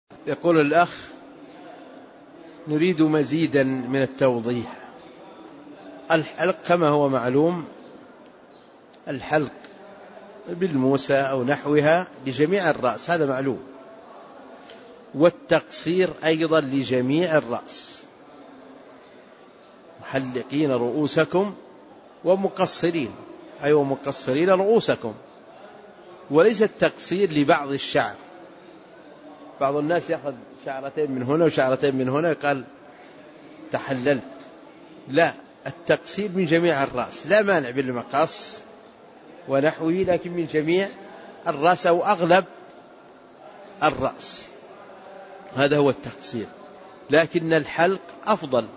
يقول الأخ: نريد مزيدا من التوضيح. الحلق كما هو معلوم، الحلق بالموسى أو نحوها لجميع الرأس، هذا معلوم، والتقصير أيضا لجميع الرأس، محلقين رؤوسكم ومقصرين، أي ومقصرين رؤوسكم، وليس التقصير لبعض الشعر. بعض الناس يأخذ شعرتين من هنا وشعرتين من هنا قال تحللت، لا، التقصير من جميع الرأس، لا مانع بالمقص ونحوه، لكن من جميع الرأس أو أغلب الرأس، هذا هو التقصير. لكن الحلق أفضل،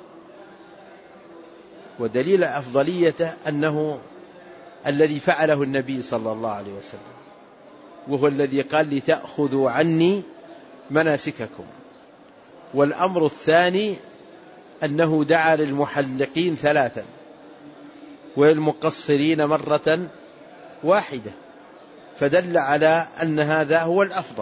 ودليل أفضليته أنه الذي فعله النبي صلى الله عليه وسلم، وهو الذي قال لتأخذوا عني مناسككم. والأمر الثاني أنه دعا للمحلقين 3 والمقصرين مرة واحدة، فدل على أن هذا هو الأفضل.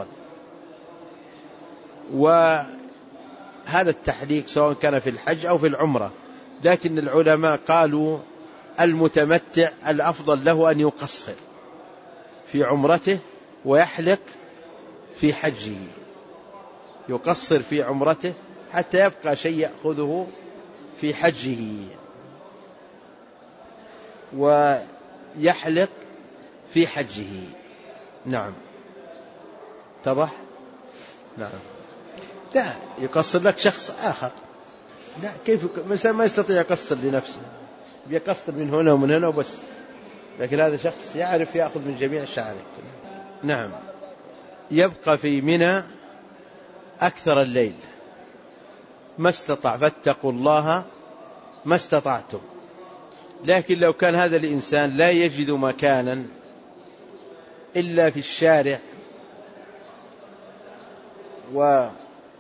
وهذا التحليق سواء كان في الحج أو في العمرة، لكن العلماء قالوا المتمتع الأفضل له أن يقصر في عمرته ويحلق في حجه، يقصر في عمرته حتى يبقى شيء يأخذه في حجه، ويحلق في حجه. نعم، اتضح؟ نعم. لا يقصر لك شخص آخر، لا، كيف مثلا ما يستطيع يقصر لنفسه، يقصر من هنا ومن هنا وبس، لكن هذا شخص يعرف يأخذ من جميع شعره. نعم. يبقى في منى أكثر الليل ما استطاع، فاتقوا الله ما استطعتم. لكن لو كان هذا الإنسان لا يجد مكانا إلا في الشارع، ومكان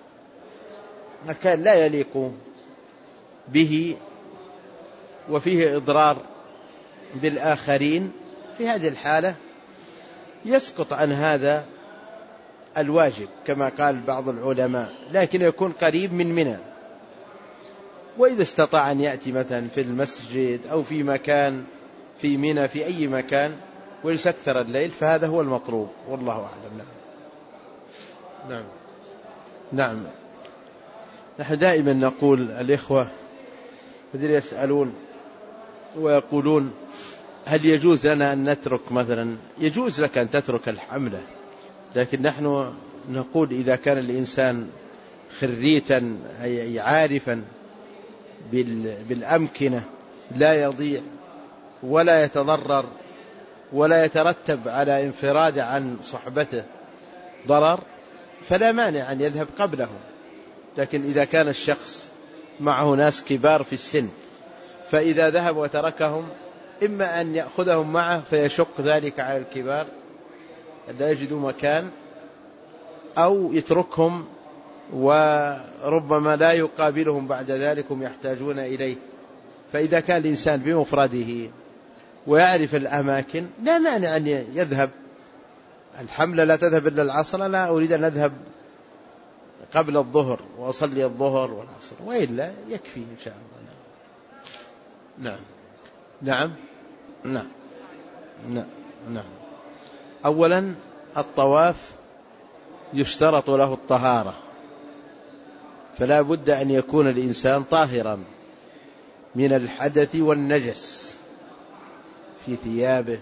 لا يليق به وفيه إضرار بالآخرين، في هذه الحالة يسقط عن هذا الواجب كما قال بعض العلماء، لكن يكون قريب من منى. وإذا استطاع أن يأتي مثلا في المسجد أو في مكان في منى في أي مكان وليس أكثر الليل، فهذا هو المطلوب، والله أعلم. نعم. نعم. نحن دائما نقول الإخوة الذين يسألون ويقولون هل يجوز لنا أن نترك مثلا، يجوز لك أن تترك الحملة، لكن نحن نقول إذا كان الإنسان خريتا أي عارفا بالأمكنة لا يضيع ولا يتضرر ولا يترتب على انفراد عن صحبته ضرر، فلا مانع أن يذهب قبله. لكن إذا كان الشخص معه ناس كبار في السن، فإذا ذهب وتركهم إما أن يأخذهم معه فيشق ذلك على الكبار لا يجدوا مكان، أو يتركهم وربما لا يقابلهم بعد ذلك هم يحتاجون إليه. فإذا كان الإنسان بمفرده ويعرف الأماكن لا مانع أن يذهب. الحملة لا تذهب إلا العصر، لا أريد أن أذهب قبل الظهر وأصلي الظهر والعصر، وإلا يكفي إن شاء الله. نعم. نعم. نعم. نعم. نعم. أولا الطواف يشترط له الطهارة، فلا بد أن يكون الإنسان طاهرا من الحدث والنجس في ثيابه،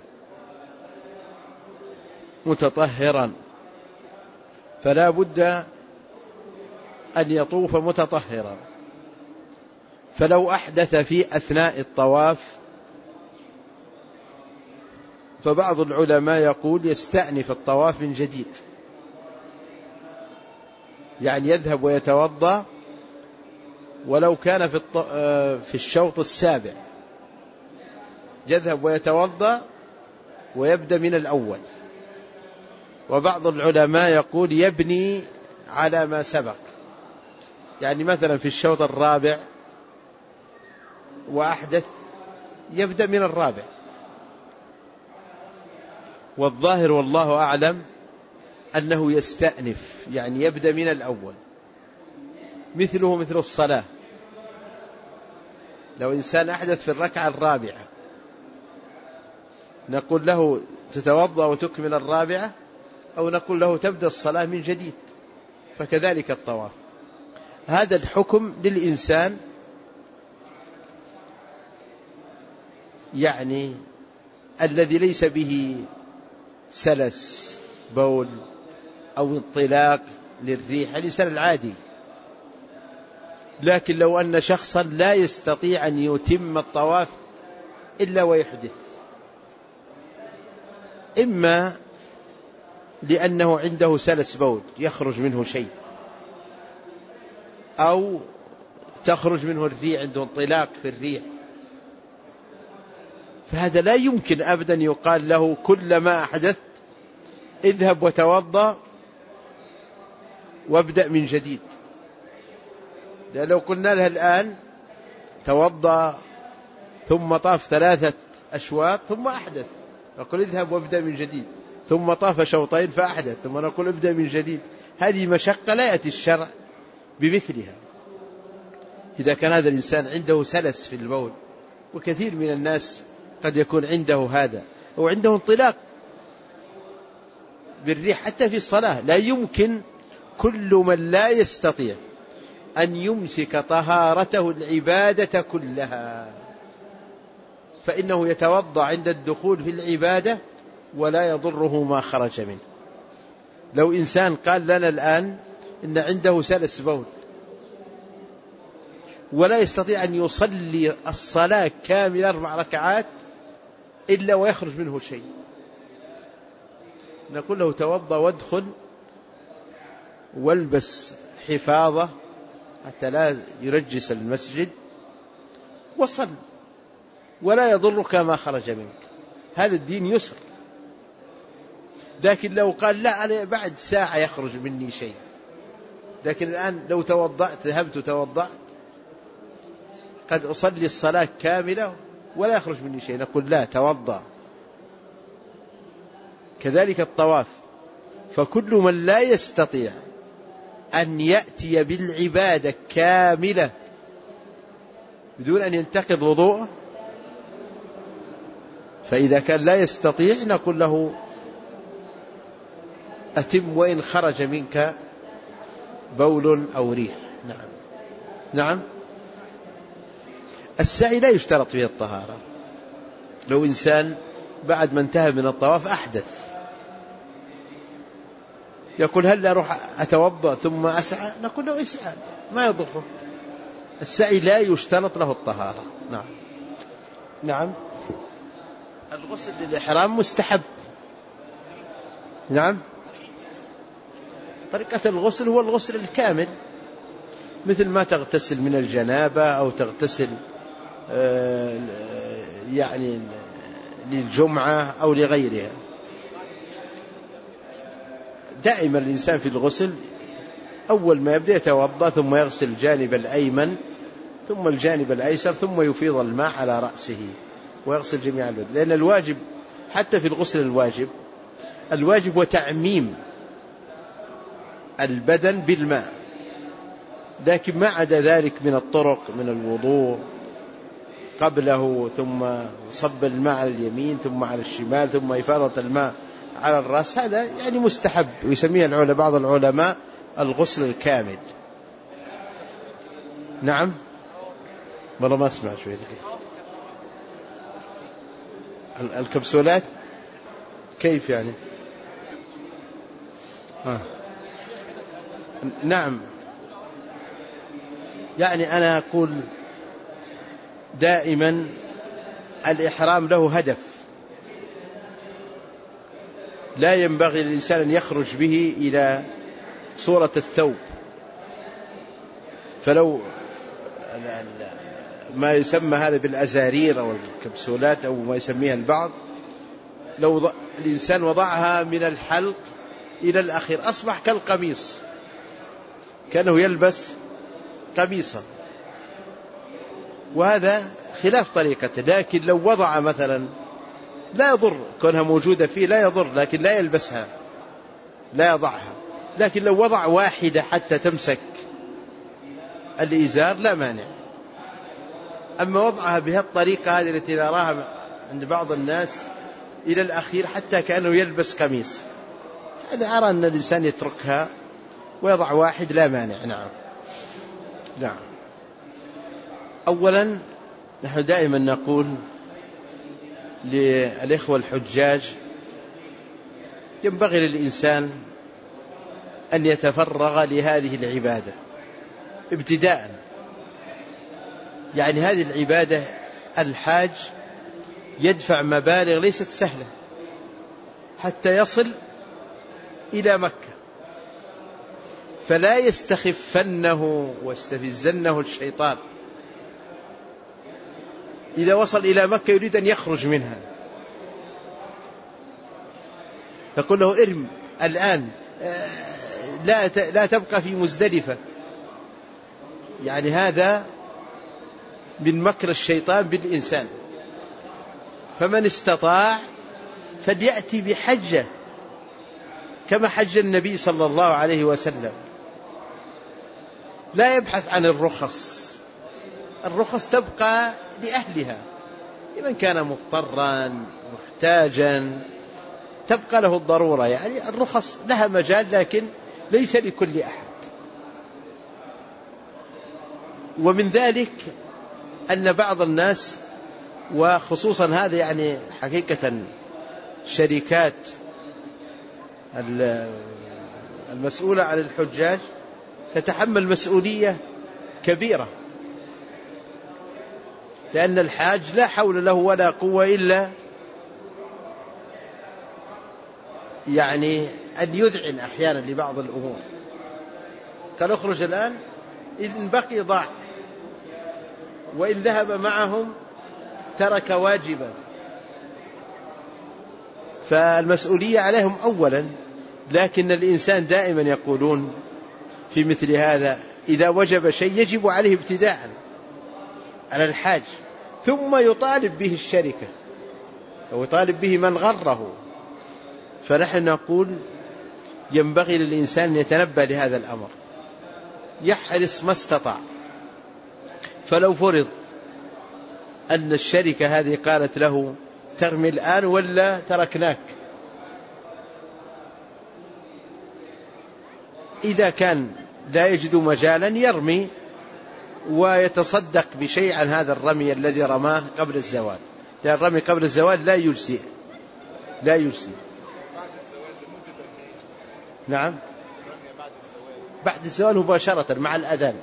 متطهرا، فلا بد أن يطوف متطهرا. فلو أحدث في أثناء الطواف فبعض العلماء يقول يستأنف الطواف من جديد، يعني يذهب ويتوضأ ولو كان في الشوط السابع، يذهب ويتوضأ ويبدأ من الأول. وبعض العلماء يقول يبني على ما سبق، يعني مثلا في الشوط الرابع وأحدث يبدأ من الرابع. والظاهر والله أعلم أنه يستأنف، يعني يبدأ من الأول، مثله مثل الصلاة. لو إنسان أحدث في الركعة الرابعة نقول له تتوضأ وتكمل الرابعة، أو نقول له تبدأ الصلاة من جديد. فكذلك الطواف، هذا الحكم للإنسان يعني الذي ليس به سلس بول أو انطلاق للريح، الإنسان العادي. لكن لو أن شخصا لا يستطيع أن يتم الطواف إلا ويحدث، إما لأنه عنده سلس بول يخرج منه شيء، أو تخرج منه الريح، عنده انطلاق في الريح، فهذا لا يمكن أبدا يقال له كلما أحدثت اذهب وتوضأ وابدأ من جديد. لأن لو قلنا له الآن توضأ ثم طاف 3 أشواط ثم أحدث، نقول اذهب وابدأ من جديد، ثم طاف شوطين فأحدث، ثم نقول ابدأ من جديد، هذه مشقة لا يأتي الشرع بمثلها. إذا كان هذا الإنسان عنده سلس في البول، وكثير من الناس قد يكون عنده هذا، أو عنده انطلاق بالريح حتى في الصلاة، لا يمكن كل من لا يستطيع أن يمسك طهارته العبادة كلها، فإنه يتوضأ عند الدخول في العبادة ولا يضره ما خرج منه. لو إنسان قال لنا الآن إن عنده سلس بول ولا يستطيع أن يصلي الصلاة كاملة 4 ركعات إلا ويخرج منه شيء، نقول له توضأ وادخل والبس حفاظة حتى لا يرجس المسجد وصل ولا يضرك ما خرج منك. هذا الدين يسر. لكن لو قال لا أنا بعد ساعة يخرج مني شيء، لكن الآن لو توضأت ذهبت وتوضأت قد أصلي الصلاة كاملة ولا يخرج مني شيء، نقول لا توضأ. كذلك الطواف، فكل من لا يستطيع أن يأتي بالعبادة كاملة بدون أن ينتقض وضوءه، فإذا كان لا يستطيع نقول له أتم وإن خرج منك بول أو ريح. نعم. نعم. السعي لا يشترط فيه الطهارة. لو إنسان بعد ما انتهى من الطواف أحدث يقول هل أروح أتوضأ ثم أسعى، نقول له اسعى ما يضره. السعي لا يشترط له الطهارة. نعم. نعم. الغسل للإحرام مستحب. نعم. طريقة الغسل هو الغسل الكامل، مثل ما تغتسل من الجنابة أو تغتسل يعني للجمعة أو لغيرها. دائما الإنسان في الغسل أول ما يبدأ يتوضأ ثم يغسل الجانب الأيمن ثم الجانب الأيسر ثم يفيض الماء على رأسه ويغسل جميع البدن، لأن الواجب حتى في الغسل الواجب هو تعميم البدن بالماء، لكن ما عدا ذلك من الطرق، من الوضوء قبله ثم صب الماء على اليمين ثم على الشمال ثم إفاضة الماء على الرأس، هذا يعني مستحب، ويسميه بعض العلماء الغسل الكامل. نعم. والله ما أسمع شوية الكبسولات كيف يعني؟ نعم. يعني أنا أقول دائما الإحرام له هدف، لا ينبغي للإنسان أن يخرج به إلى صورة الثوب. فلو ما يسمى هذا بالأزارير أو الكبسولات أو ما يسميها البعض، لو الإنسان وضعها من الحلق إلى الأخير أصبح كالقميص، كأنه يلبس قميصا، وهذا خلاف طريقته. لكن لو وضع مثلا لا يضر كونها موجودة فيه، لا يضر، لكن لا يلبسها، لا يضعها، لكن لو وضع واحدة حتى تمسك الإزار لا مانع. أما وضعها بهالطريقة هذه التي نراها عند بعض الناس إلى الأخير حتى كأنه يلبس قميص، هذا أرى أن الإنسان يتركها ويضع واحد لا مانع. نعم. أولا نحن دائما نقول للإخوة الحجاج ينبغي للإنسان أن يتفرغ لهذه العبادة ابتداء. يعني هذه العبادة الحاج يدفع مبالغ ليست سهلة حتى يصل إلى مكة، فلا يستخفنه واستفزنه الشيطان إذا وصل إلى مكة يريد أن يخرج منها، تقول له ارم الآن، لا تبقى في مزدلفة. يعني هذا من مكر الشيطان بالإنسان. فمن استطاع فليأتي بحجة كما حج النبي صلى الله عليه وسلم، لا يبحث عن الرخص تبقى لأهلها، لمن كان مضطرا محتاجا تبقى له الضرورة. يعني الرخص لها مجال لكن ليس لكل أحد. ومن ذلك أن بعض الناس، وخصوصا هذا يعني حقيقة شركات المسؤولة عن الحجاج تتحمل مسؤولية كبيرة، لأن الحاج لا حول له ولا قوة إلا يعني أن يذعن أحيانا لبعض الأمور. قال اخرج الآن، إذن بقي ضاع، وإن ذهب معهم ترك واجبا. فالمسؤولية عليهم أولا، لكن الإنسان دائما يقولون في مثل هذا إذا وجب شيء يجب عليه ابتداء على الحاج، ثم يطالب به الشركة أو يطالب به من غره. فنحن نقول ينبغي للإنسان أن يتنبه لهذا الأمر، يحرص ما استطاع. فلو فرض أن الشركة هذه قالت له ترمي الآن ولا تركناك، إذا كان لا يجد مجالا يرمي ويتصدق بشيء عن هذا الرمي الذي رماه قبل الزوال، لأن الرمي قبل الزوال لا يجزي. نعم، بعد الزوال مباشرة مع الأذان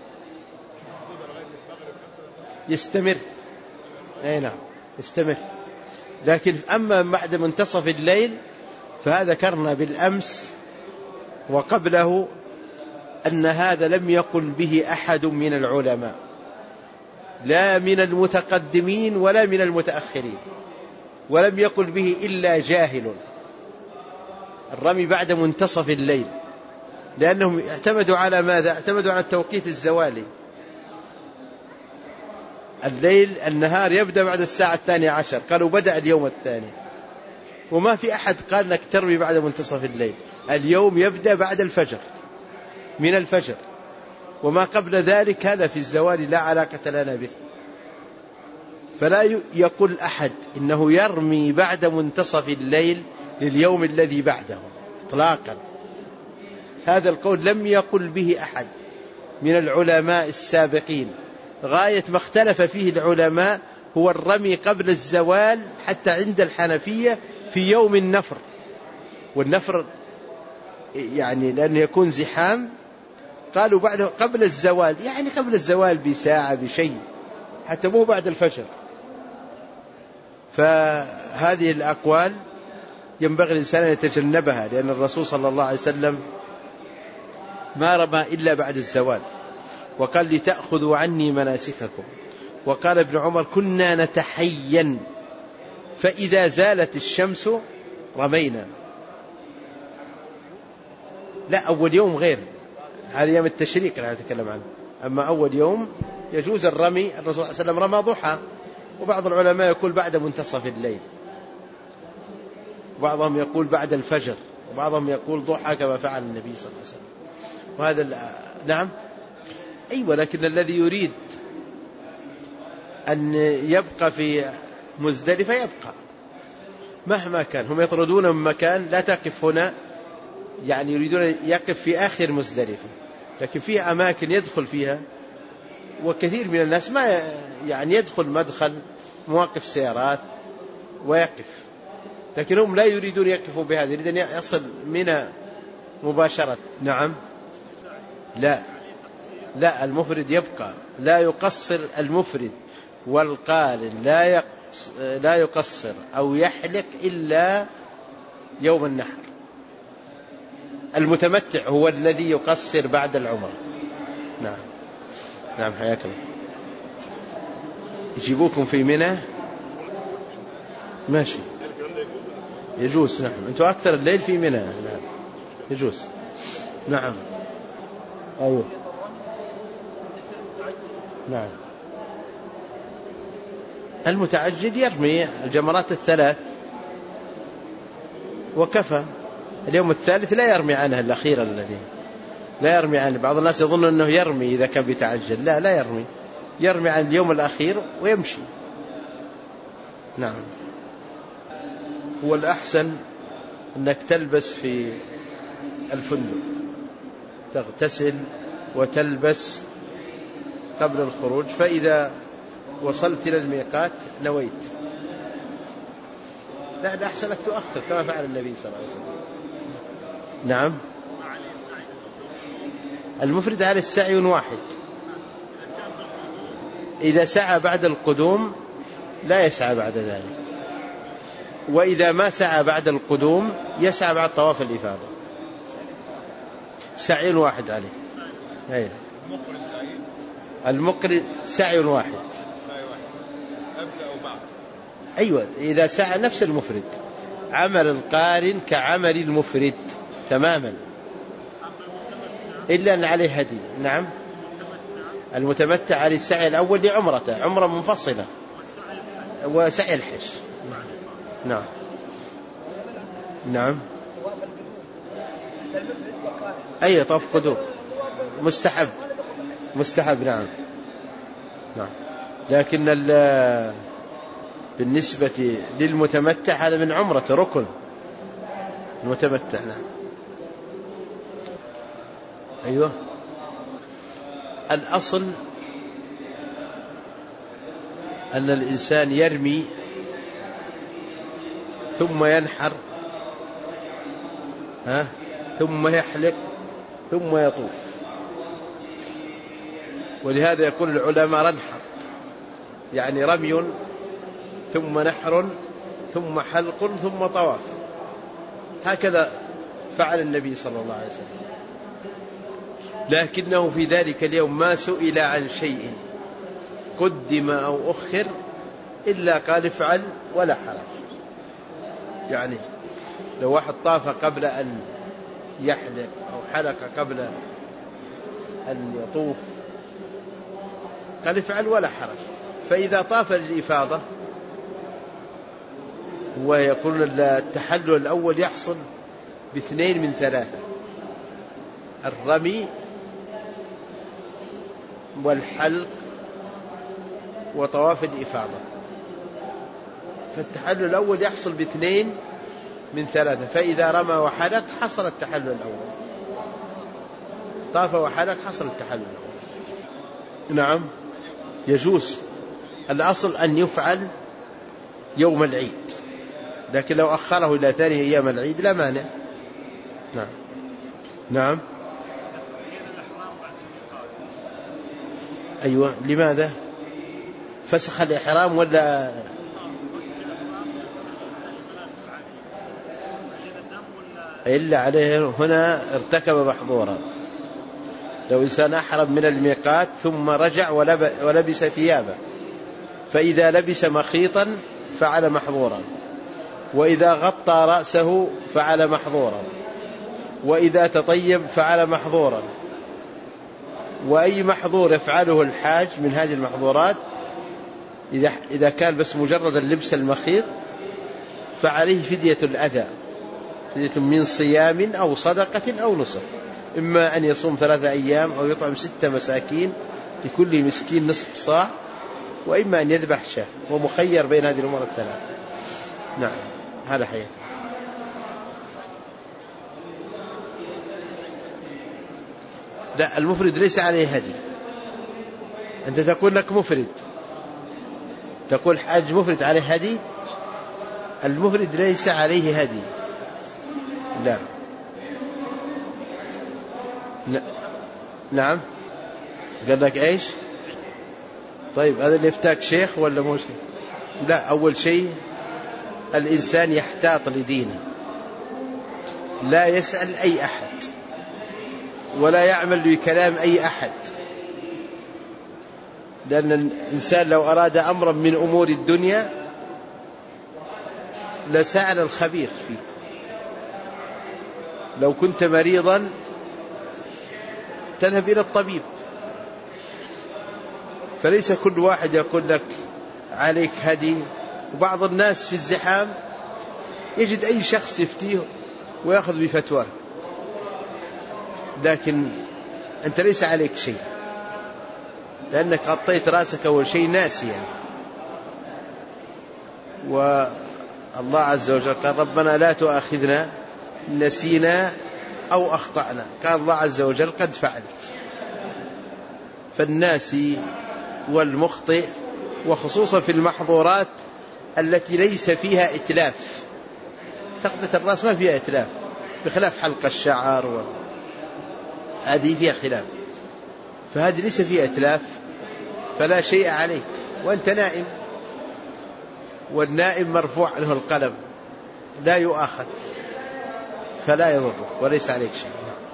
يستمر. أي نعم يستمر. لكن أما بعد منتصف الليل فهذا ذكرنا بالأمس وقبله أن هذا لم يقل به أحد من العلماء، لا من المتقدمين ولا من المتأخرين، ولم يقل به إلا جاهل. الرمي بعد منتصف الليل، لأنهم اعتمدوا على ماذا؟ اعتمدوا على التوقيت الزوالي. النهار يبدأ بعد الساعة 12، قالوا بدأ اليوم الثاني، وما في أحد قال لك ترمي بعد منتصف الليل. اليوم يبدأ بعد الفجر، من الفجر، وما قبل ذلك هذا في الزوال لا علاقة لنا به. فلا يقول أحد إنه يرمي بعد منتصف الليل لليوم الذي بعده إطلاقا. هذا القول لم يقل به أحد من العلماء السابقين. غاية ما اختلف فيه العلماء هو الرمي قبل الزوال، حتى عند الحنفية في يوم النفر. والنفر يعني لأنه يكون زحام، قالوا بعد قبل الزوال، يعني قبل الزوال بساعة بشيء، حتى مو بعد الفجر. فهذه الأقوال ينبغي الإنسان أن يتجنبها، لأن الرسول صلى الله عليه وسلم ما رمى إلا بعد الزوال، وقال لتأخذوا عني مناسككم. وقال ابن عمر كنا نتحين فإذا زالت الشمس رمينا. لا، أول يوم غير، هذا يوم التشريق لا أتكلم عنه. أما أول يوم يجوز الرمي. الرسول صلى الله عليه وسلم رمى ضحى، وبعض العلماء يقول بعد منتصف الليل، وبعضهم يقول بعد الفجر، وبعضهم يقول ضحى كما فعل النبي صلى الله عليه وسلم. وهذا نعم أيوة، لكن الذي يريد أن يبقى في مزدلفة يبقى مهما كان. هم يطردون من مكان لا تقف هنا، يعني يريدون يقف في آخر مزدلفة، لكن فيها أماكن يدخل فيها، وكثير من الناس ما يعني يدخل مدخل مواقف سيارات ويقف، لكن هم لا يريدون يقفوا بهذا، يريدون يصل منى مباشرة. نعم لا المفرد يبقى، لا يقصر المفرد، والقارن لا يقصر أو يحلق إلا يوم النحر. المتمتع هو الذي يقصر بعد العمرة. نعم حياكم. يجيبوكم في منى ماشي يجوز. نعم أنتم أكثر الليل في منى. نعم يجوز. نعم أيوه نعم. المتعجل يرمي الجمرات الثلاث وكفى. اليوم الثالث لا يرمي عنها الأخير الذي لا يرمي عنه. بعض الناس يظن أنه يرمي إذا كان بيتعجل، لا يرمي عن اليوم الأخير ويمشي. نعم. هو الأحسن أنك تلبس في الفندق، تغتسل وتلبس قبل الخروج، فإذا وصلت إلى الميقات نويت. لا الأحسن أنك تؤخر كما فعل النبي صلى الله عليه وسلم. نعم. المفرد على السعي واحد. إذا سعى بعد القدوم لا يسعى بعد ذلك، وإذا ما سعى بعد القدوم يسعى بعد طواف الإفاضة. سعي واحد عليه. أيه. المقرن سعي واحد. أيوة إذا سعى نفس المفرد. عمل القارن كعمل المفرد تماما، إلا أن عليه هدي. نعم. المتمتع على السعي الأول لعمرته، عمرة منفصلة، وسعي الحج. نعم. أي طواف قدوم مستحب. نعم. لكن بالنسبة للمتمتع هذا من عمرته ركن المتمتع. نعم. أيوة. الأصل أن الإنسان يرمي ثم ينحر ثم يحلق ثم يطوف. ولهذا يقول العلماء رنحر، يعني رمي ثم نحر ثم حلق ثم طواف. هكذا فعل النبي صلى الله عليه وسلم، لكنه في ذلك اليوم ما سئل عن شيء قدم أو أخر إلا قال افعل ولا حرج. يعني لو واحد طاف قبل أن يحلق أو حلق قبل أن يطوف قال افعل ولا حرج. فإذا طاف للإفاضة ويقول التحلل الأول يحصل باثنين من ثلاثة: الرمي والحلق وطواف الإفاضة. فالتحلل الأول يحصل باثنين من ثلاثة، فإذا رمى وحلق حصل التحلل الأول، طاف وحلق حصل التحلل الأول. نعم يجوز. الأصل أن يفعل يوم العيد، لكن لو أخره إلى ثاني أيام العيد لا مانع. نعم. أيوة. لماذا؟ فسخ الإحرام ولا إلا عليه هنا ارتكب محظورا. لو إنسان أحرم من الميقات ثم رجع ولبس ثيابه، فإذا لبس مخيطا فعل محظورا، وإذا غطى رأسه فعل محظورا، وإذا تطيب فعل محظورا. وأي محظور يفعله الحاج من هذه المحظورات إذا كان بس مجرد اللبس المخيط فعليه فدية الأذى، فدية من صيام أو صدقة أو نسك، إما أن يصوم 3 أيام أو يطعم 6 مساكين لكل مسكين نصف صاع، وإما أن يذبح شاة، ومخير بين هذه الأمور الثلاث. نعم هذا حقيقة. لا، المفرد ليس عليه هدي. أنت تقول لك مفرد، تقول حاج مفرد عليه هدي، المفرد ليس عليه هدي. لا. نعم. قال لك ايش؟ طيب هذا اللي يفتاك شيخ ولا مو شيخ؟ لا، أول شيء الإنسان يحتاط لدينه، لا يسأل أي أحد ولا يعمل بكلام أي أحد، لأن الإنسان لو أراد أمرا من أمور الدنيا لسأل الخبير فيه. لو كنت مريضا تذهب إلى الطبيب، فليس كل واحد يقول لك عليك هدي. وبعض الناس في الزحام يجد أي شخص يفتيه ويأخذ بفتواه، لكن أنت ليس عليك شيء، لأنك غطيت رأسك أول شيء ناسيا. والله عز وجل قال ربنا لا تؤاخذنا نسينا أو أخطأنا، قال الله عز وجل قد فعلت. فالناسي والمخطئ، وخصوصا في المحظورات التي ليس فيها إتلاف، تقطيع الرأس ما فيها إتلاف، بخلاف حلق الشعر هذه فيها خلاف، فهذه ليس فيها إتلاف، فلا شيء عليك وأنت نائم، والنائم مرفوع له القلم لا يؤاخذ، فلا يضرك وليس عليك شيء.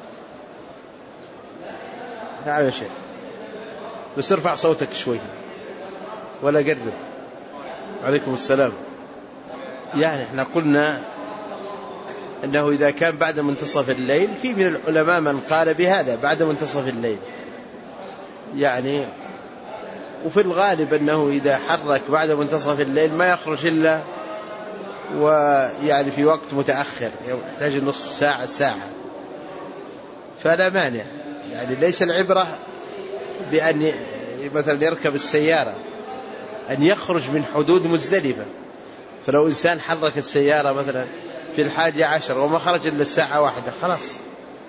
نعم يا شيخ، بس ارفع صوتك شوي ولا قرب. عليكم السلام. يعني احنا قلنا أنه إذا كان بعد منتصف الليل، في من العلماء من قال بهذا بعد منتصف الليل يعني، وفي الغالب أنه إذا حرك بعد منتصف الليل ما يخرج إلا ويعني في وقت متأخر، يحتاج نصف ساعة ساعة، فلا مانع. يعني ليس العبرة بأن مثلا يركب السيارة، أن يخرج من حدود مزدلفة. فلو إنسان حرك السيارة مثلا في 11 وما خرج إلا الساعة 1 خلاص.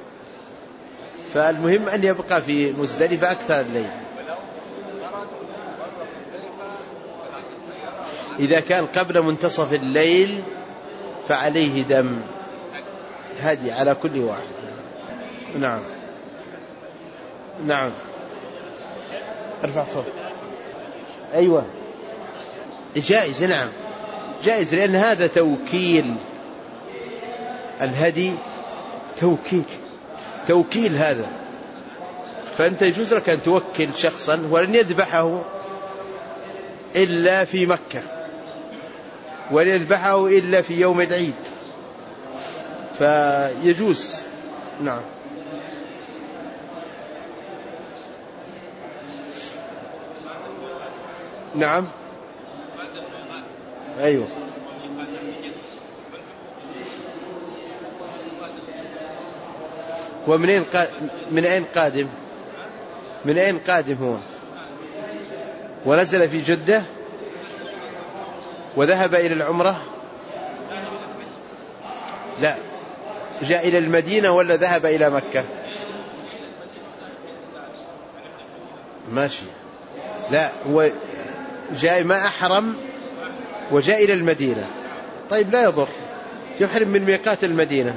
فالمهم أن يبقى في مزدلفة أكثر الليل. إذا كان قبل منتصف الليل فعليه دم هدي على كل واحد. نعم نعم. ارفع صوت. أيوة جائز. نعم جائز، لأن هذا توكيل. الهدي توكيل هذا، فأنت يجوز لك أن توكل شخصا ولن يذبحه إلا في مكة، ولن يذبحه إلا في يوم العيد، فيجوز. نعم نعم. أيوة. ومن أين من أين قادم؟ من أين قادم هو؟ ونزل في جدة وذهب إلى العمرة؟ لا، جاء إلى المدينة ولا ذهب إلى مكة؟ ماشي. لا، هو جاء ما أحرم وجاء إلى المدينة. طيب لا يضر، يحرم من ميقات المدينة،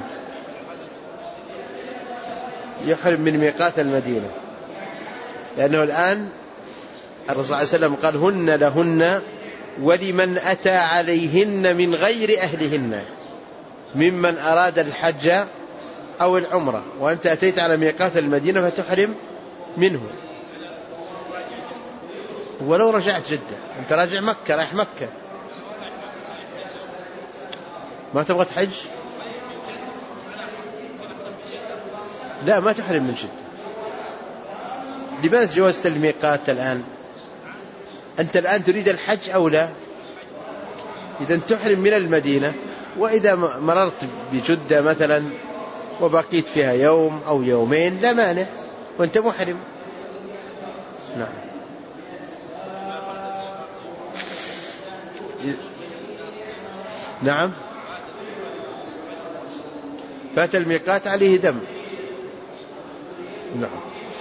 يحرم من ميقات المدينة، لأنه الآن الرسول صلى الله عليه وسلم قال هن لهن ولمن أتى عليهن من غير أهلهن ممن أراد الحج أو العمرة، وأنت أتيت على ميقات المدينة فتحرم منه. ولو رجعت جدة، أنت راجع مكة، رايح مكة، ما تبغى تحج؟ لا، ما تحرم من جدة. لماذا تجاوزت الميقات الآن؟ أنت الآن تريد الحج أو لا؟ إذا تحرم من المدينة وإذا مررت بجدة مثلا وبقيت فيها يوم أو يومين لا مانع وأنت محرم. نعم. نعم. فات الميقات عليه دم. نعم.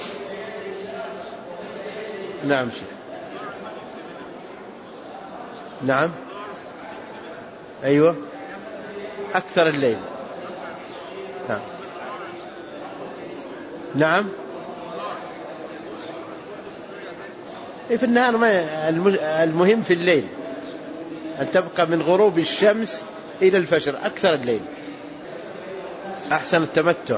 نعم شيخ. نعم. أيوة أكثر الليل. نعم. نعم. في النهار ما المهم في الليل أن تبقى من غروب الشمس إلى الفجر أكثر الليل أحسن التمتع.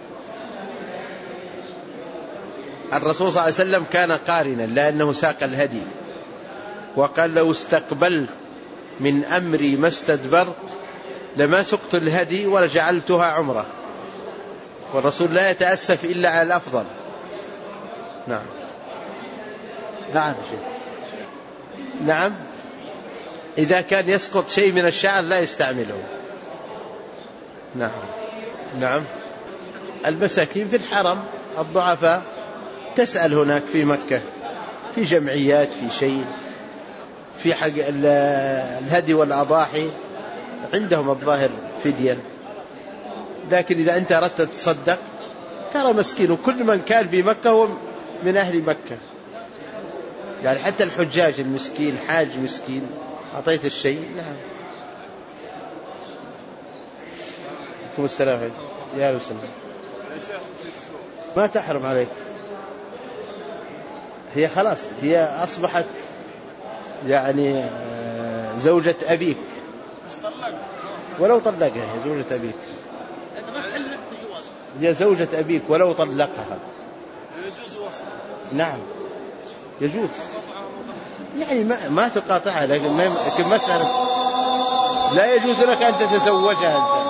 الرسول صلى الله عليه وسلم كان قارنا لأنه ساق الهدي وقال لو استقبلت من أمري ما استدبرت لما سقت الهدي ولجعلتها عمره. والرسول لا يتأسف إلا على الأفضل. نعم. نعم شيء. نعم. إذا كان يسقط شيء من الشعر لا يستعمله. نعم. نعم. المساكين في الحرم الضعفاء تسأل هناك في مكة في جمعيات في شيء في حق الهدي والأضاحي عندهم الظاهر فدية. لكن إذا أنت أردت تصدق ترى مسكين وكل من كان بمكة هو من أهل مكة يعني حتى الحجاج المسكين حاج مسكين أعطيت الشيء. نعم. عليكم السلام يا رسول الله. ما تحرم عليك هي خلاص هي أصبحت يعني زوجة أبيك ولو طلقها هي زوجة أبيك. هي زوجة أبيك ولو طلقها. يجوز وصل. نعم يجوز يعني ما تقاطعها لكن مسألة لا يجوز لك أن تتزوجها أنت.